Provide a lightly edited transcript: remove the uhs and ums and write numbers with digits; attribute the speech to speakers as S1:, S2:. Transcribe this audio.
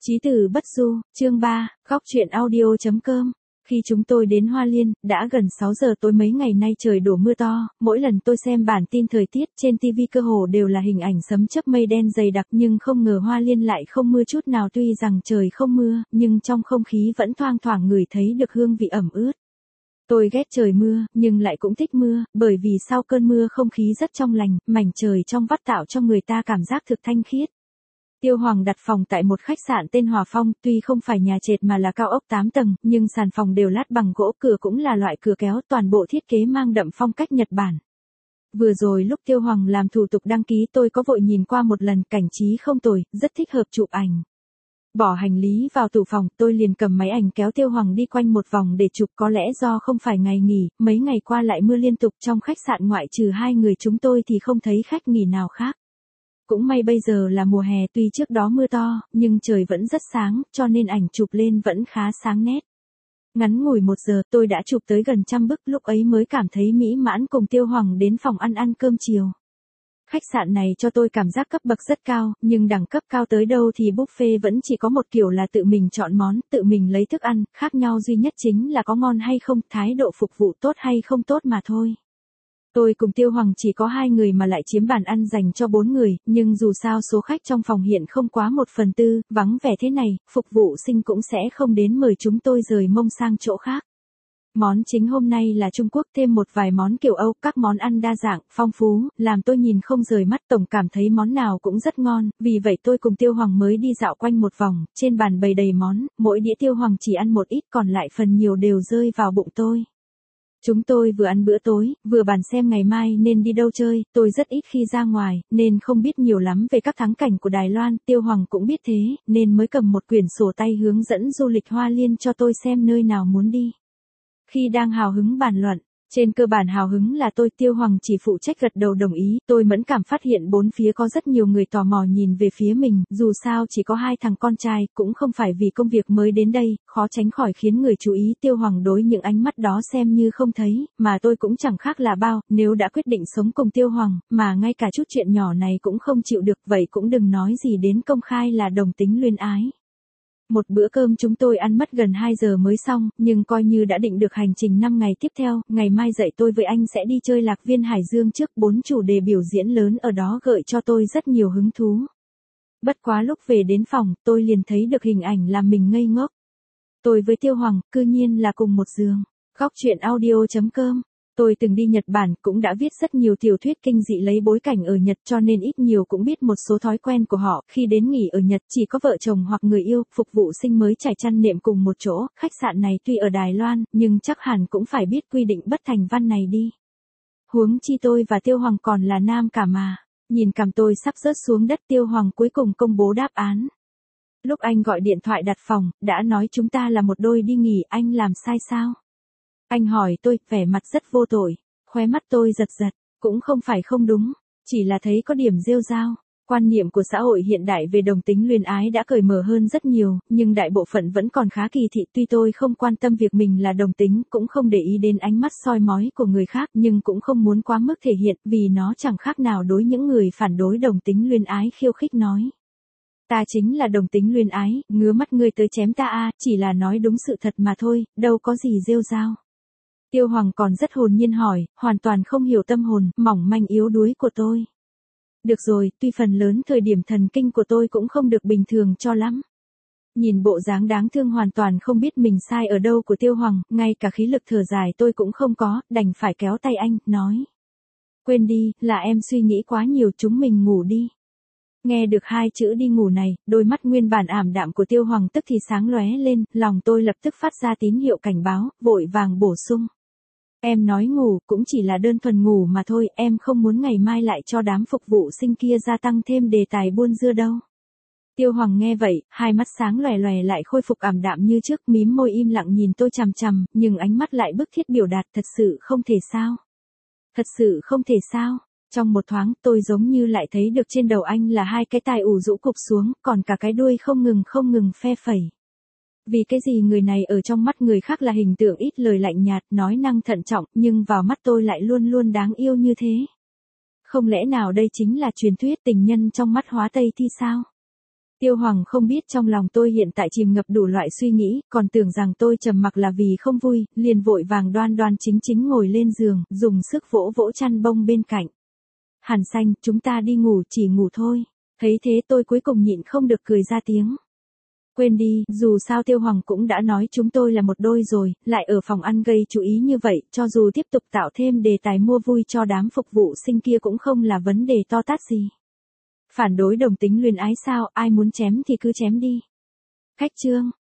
S1: Chí tử bất du, chương 3, góc truyện audio.com. Khi chúng tôi đến Hoa Liên, đã gần 6 giờ tối mấy ngày nay trời đổ mưa to, mỗi lần tôi xem bản tin thời tiết trên TV cơ hồ đều là hình ảnh sấm chớp mây đen dày đặc nhưng không ngờ Hoa Liên lại không mưa chút nào tuy rằng trời không mưa, nhưng trong không khí vẫn thoang thoảng ngửi thấy được hương vị ẩm ướt. Tôi ghét trời mưa, nhưng lại cũng thích mưa, bởi vì sau cơn mưa không khí rất trong lành, mảnh trời trong vắt tạo cho người ta cảm giác thực thanh khiết. Tiêu Hoàng đặt phòng tại một khách sạn tên Hòa Phong, tuy không phải nhà trệt mà là cao ốc 8 tầng, nhưng sàn phòng đều lát bằng gỗ, cửa cũng là loại cửa kéo, toàn bộ thiết kế mang đậm phong cách Nhật Bản. Vừa rồi lúc Tiêu Hoàng làm thủ tục đăng ký tôi có vội nhìn qua một lần, cảnh trí không tồi, rất thích hợp chụp ảnh. Bỏ hành lý vào tủ phòng, tôi liền cầm máy ảnh kéo Tiêu Hoàng đi quanh một vòng để chụp, có lẽ do không phải ngày nghỉ, mấy ngày qua lại mưa liên tục, trong khách sạn ngoại trừ hai người chúng tôi thì không thấy khách nghỉ nào khác. Cũng may bây giờ là mùa hè, tuy trước đó mưa to, nhưng trời vẫn rất sáng, cho nên ảnh chụp lên vẫn khá sáng nét. Ngắn ngủi 1 giờ tôi đã chụp tới gần 100 bức, lúc ấy mới cảm thấy mỹ mãn, cùng Tiêu Hoàng đến phòng ăn cơm chiều. Khách sạn này cho tôi cảm giác cấp bậc rất cao, nhưng đẳng cấp cao tới đâu thì buffet vẫn chỉ có một kiểu là tự mình chọn món, tự mình lấy thức ăn, khác nhau duy nhất chính là có ngon hay không, thái độ phục vụ tốt hay không tốt mà thôi. Tôi cùng Tiêu Hoàng chỉ có 2 người mà lại chiếm bàn ăn dành cho 4 người, nhưng dù sao số khách trong phòng hiện không quá 1/4, vắng vẻ thế này, phục vụ sinh cũng sẽ không đến mời chúng tôi rời mông sang chỗ khác. Món chính hôm nay là Trung Quốc thêm một vài món kiểu Âu, các món ăn đa dạng, phong phú, làm tôi nhìn không rời mắt, tổng cảm thấy món nào cũng rất ngon, vì vậy tôi cùng Tiêu Hoàng mới đi dạo quanh một vòng, trên bàn bày đầy món, mỗi đĩa Tiêu Hoàng chỉ ăn một ít, còn lại phần nhiều đều rơi vào bụng tôi. Chúng tôi vừa ăn bữa tối, vừa bàn xem ngày mai nên đi đâu chơi, tôi rất ít khi ra ngoài, nên không biết nhiều lắm về các thắng cảnh của Đài Loan, Tiêu Hoàng cũng biết thế, nên mới cầm một quyển sổ tay hướng dẫn du lịch Hoa Liên cho tôi xem nơi nào muốn đi. Khi đang hào hứng bàn luận, trên cơ bản hào hứng là tôi, Tiêu Hoàng chỉ phụ trách gật đầu đồng ý, tôi mẫn cảm phát hiện bốn phía có rất nhiều người tò mò nhìn về phía mình, dù sao chỉ có 2 thằng con trai, cũng không phải vì công việc mới đến đây, khó tránh khỏi khiến người chú ý. Tiêu Hoàng đối những ánh mắt đó xem như không thấy, mà tôi cũng chẳng khác là bao, nếu đã quyết định sống cùng Tiêu Hoàng, mà ngay cả chút chuyện nhỏ này cũng không chịu được, vậy cũng đừng nói gì đến công khai là đồng tính luyến ái. Một bữa cơm chúng tôi ăn mất gần 2 giờ mới xong, nhưng coi như đã định được hành trình 5 ngày tiếp theo, ngày mai dậy tôi với anh sẽ đi chơi Lạc Viên Hải Dương trước, 4 chủ đề biểu diễn lớn ở đó gợi cho tôi rất nhiều hứng thú. Bất quá lúc về đến phòng, tôi liền thấy được hình ảnh làm mình ngây ngốc. Tôi với Tiêu Hoàng, cư nhiên là cùng một giường. Góc truyện audio.com. Tôi từng đi Nhật Bản, cũng đã viết rất nhiều tiểu thuyết kinh dị lấy bối cảnh ở Nhật, cho nên ít nhiều cũng biết một số thói quen của họ. Khi đến nghỉ ở Nhật chỉ có vợ chồng hoặc người yêu, phục vụ sinh mới trải chăn nệm cùng một chỗ. Khách sạn này tuy ở Đài Loan, nhưng chắc hẳn cũng phải biết quy định bất thành văn này đi. Huống chi tôi và Tiêu Hoàng còn là nam cả mà. Nhìn cằm tôi sắp rớt xuống đất, Tiêu Hoàng cuối cùng công bố đáp án. Lúc anh gọi điện thoại đặt phòng, đã nói chúng ta là một đôi đi nghỉ, anh làm sai sao? Anh hỏi tôi, vẻ mặt rất vô tội, khóe mắt tôi giật giật, cũng không phải không đúng, chỉ là thấy có điểm rêu rao. Quan niệm của xã hội hiện đại về đồng tính luyến ái đã cởi mở hơn rất nhiều, nhưng đại bộ phận vẫn còn khá kỳ thị. Tuy tôi không quan tâm việc mình là đồng tính, cũng không để ý đến ánh mắt soi mói của người khác, nhưng cũng không muốn quá mức thể hiện, vì nó chẳng khác nào đối những người phản đối đồng tính luyến ái khiêu khích nói. Ta chính là đồng tính luyến ái, ngứa mắt ngươi tới chém ta a, chỉ là nói đúng sự thật mà thôi, đâu có gì rêu rao. Tiêu Hoàng còn rất hồn nhiên hỏi, hoàn toàn không hiểu tâm hồn, mỏng manh yếu đuối của tôi. Được rồi, tuy phần lớn thời điểm thần kinh của tôi cũng không được bình thường cho lắm. Nhìn bộ dáng đáng thương hoàn toàn không biết mình sai ở đâu của Tiêu Hoàng, ngay cả khí lực thở dài tôi cũng không có, đành phải kéo tay anh, nói. Quên đi, là em suy nghĩ quá nhiều, chúng mình ngủ đi. Nghe được 2 chữ đi ngủ này, đôi mắt nguyên bản ảm đạm của Tiêu Hoàng tức thì sáng lóe lên, lòng tôi lập tức phát ra tín hiệu cảnh báo, vội vàng bổ sung. Em nói ngủ, cũng chỉ là đơn thuần ngủ mà thôi, em không muốn ngày mai lại cho đám phục vụ sinh kia gia tăng thêm đề tài buôn dưa đâu. Tiêu Hoàng nghe vậy, hai mắt sáng lòe lòe lại khôi phục ảm đạm như trước, mím môi im lặng nhìn tôi chằm chằm, nhưng ánh mắt lại bức thiết biểu đạt, thật sự không thể sao. Thật sự không thể sao. Trong một thoáng, tôi giống như lại thấy được trên đầu anh là 2 cái tai ù rũ cụp xuống, còn cả cái đuôi không ngừng phe phẩy. Vì cái gì người này ở trong mắt người khác là hình tượng ít lời lạnh nhạt, nói năng thận trọng, nhưng vào mắt tôi lại luôn luôn đáng yêu như thế. Không lẽ nào đây chính là truyền thuyết tình nhân trong mắt hóa Tây thì sao? Tiêu Hoàng không biết trong lòng tôi hiện tại chìm ngập đủ loại suy nghĩ, còn tưởng rằng tôi trầm mặc là vì không vui, liền vội vàng đoan đoan chính chính ngồi lên giường, dùng sức vỗ vỗ chăn bông bên cạnh. Hàn Xanh, chúng ta đi ngủ, chỉ ngủ thôi. Thấy thế tôi cuối cùng nhịn không được cười ra tiếng. Quên đi, dù sao Tiêu Hoàng cũng đã nói chúng tôi là một đôi rồi, lại ở phòng ăn gây chú ý như vậy, cho dù tiếp tục tạo thêm đề tài mua vui cho đám phục vụ sinh kia cũng không là vấn đề to tát gì. Phản đối đồng tính luyến ái sao, ai muốn chém thì cứ chém đi. Khách trương,